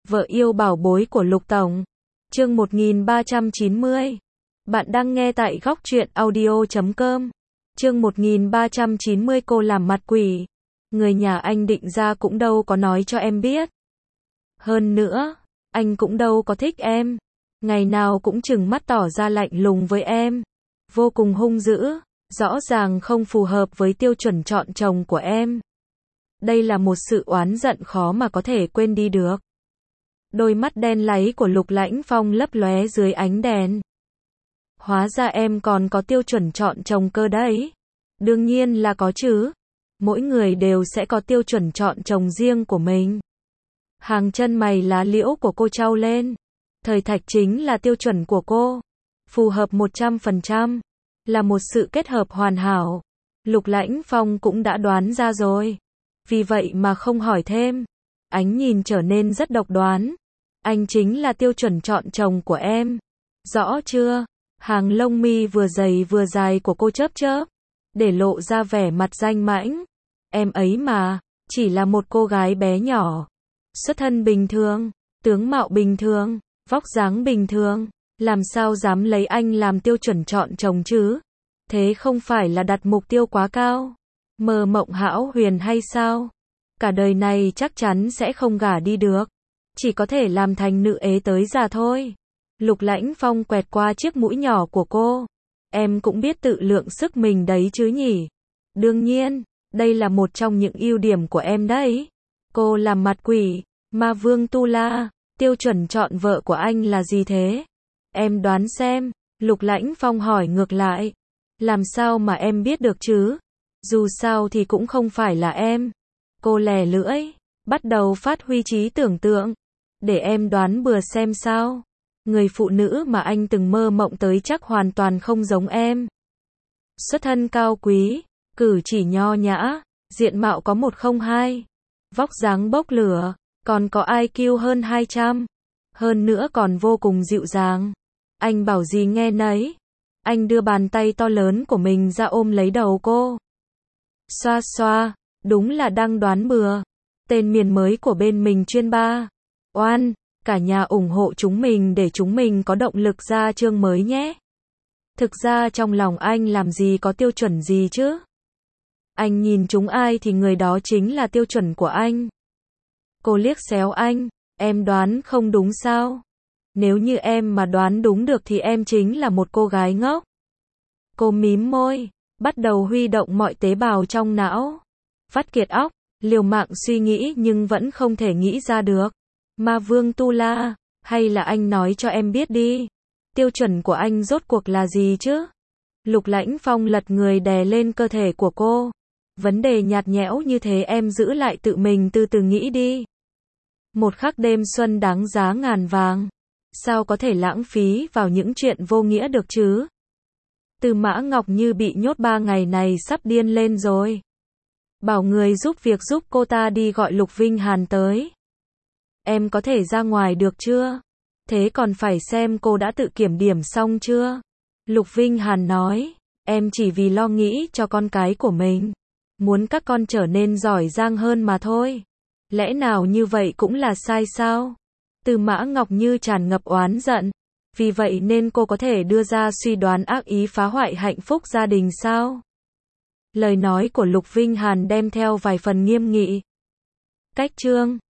Vợ yêu bảo bối của Lục Tổng. Chương 1390. Bạn đang nghe tại góc truyện audio.com. Chương 1390 cô làm mặt quỷ. Người nhà anh định ra cũng đâu có nói cho em biết. Hơn nữa, anh cũng đâu có thích em. Ngày nào cũng trừng mắt tỏ ra lạnh lùng với em. Vô cùng hung dữ, rõ ràng không phù hợp với tiêu chuẩn chọn chồng của em. Đây là một sự oán giận khó mà có thể quên đi được. Đôi mắt đen láy của Lục Lãnh Phong lấp lóe dưới ánh đèn. Hóa ra em còn có tiêu chuẩn chọn chồng cơ đấy. Đương nhiên là có chứ. Mỗi người đều sẽ có tiêu chuẩn chọn chồng riêng của mình. Hàng chân mày lá liễu của cô trao lên. Thời Thạch chính là tiêu chuẩn của cô. Phù hợp 100%. Là một sự kết hợp hoàn hảo. Lục Lãnh Phong cũng đã đoán ra rồi. Vì vậy mà không hỏi thêm. Ánh nhìn trở nên rất độc đoán. Anh chính là tiêu chuẩn chọn chồng của em. Rõ chưa? Hàng lông mi vừa dày vừa dài của cô chớp chớp. Để lộ ra vẻ mặt danh mãnh. Em ấy mà, chỉ là một cô gái bé nhỏ. Xuất thân bình thường, tướng mạo bình thường, vóc dáng bình thường. Làm sao dám lấy anh làm tiêu chuẩn chọn chồng chứ? Thế không phải là đặt mục tiêu quá cao? Mơ mộng hão huyền hay sao? Cả đời này chắc chắn sẽ không gả đi được. Chỉ có thể làm thành nữ ế tới già thôi. Lục Lãnh Phong quẹt qua chiếc mũi nhỏ của cô. Em cũng biết tự lượng sức mình đấy chứ nhỉ? Đương nhiên, đây là một trong những ưu điểm của em đấy. Cô làm mặt quỷ, ma vương Tu La, tiêu chuẩn chọn vợ của anh là gì thế? Em đoán xem, Lục Lãnh Phong hỏi ngược lại. Làm sao mà em biết được chứ? Dù sao thì cũng không phải là em. Cô lè lưỡi, bắt đầu phát huy trí tưởng tượng. Để em đoán bừa xem sao. Người phụ nữ mà anh từng mơ mộng tới chắc hoàn toàn không giống em. Xuất thân cao quý, cử chỉ nho nhã, diện mạo có 102, vóc dáng bốc lửa, còn có IQ hơn 200. Hơn nữa còn vô cùng dịu dàng. Anh bảo gì nghe nấy. Anh đưa bàn tay to lớn của mình ra ôm lấy đầu cô. Xoa xoa, đúng là đang đoán bừa. Tên miền mới của bên mình chuyên ba. Oan, cả nhà ủng hộ chúng mình để chúng mình có động lực ra chương mới nhé. Thực ra trong lòng anh làm gì có tiêu chuẩn gì chứ? Anh nhìn chúng ai thì người đó chính là tiêu chuẩn của anh. Cô liếc xéo anh, em đoán không đúng sao? Nếu như em mà đoán đúng được thì em chính là một cô gái ngốc. Cô mím môi, bắt đầu huy động mọi tế bào trong não. Vắt kiệt óc, liều mạng suy nghĩ nhưng vẫn không thể nghĩ ra được. Ma vương Tu La, hay là anh nói cho em biết đi. Tiêu chuẩn của anh rốt cuộc là gì chứ? Lục Lãnh Phong lật người đè lên cơ thể của cô. Vấn đề nhạt nhẽo như thế em giữ lại tự mình từ từ nghĩ đi. Một khắc đêm xuân đáng giá ngàn vàng. Sao có thể lãng phí vào những chuyện vô nghĩa được chứ? Từ Mã Ngọc Như bị nhốt 3 ngày này sắp điên lên rồi. Bảo người giúp việc giúp cô ta đi gọi Lục Vinh Hàn tới. Em có thể ra ngoài được chưa? Thế còn phải xem cô đã tự kiểm điểm xong chưa? Lục Vinh Hàn nói, em chỉ vì lo nghĩ cho con cái của mình. Muốn các con trở nên giỏi giang hơn mà thôi. Lẽ nào như vậy cũng là sai sao? Từ Mã Ngọc Như tràn ngập oán giận. Vì vậy nên cô có thể đưa ra suy đoán ác ý phá hoại hạnh phúc gia đình sao? Lời nói của Lục Vinh Hàn đem theo vài phần nghiêm nghị. Cách chương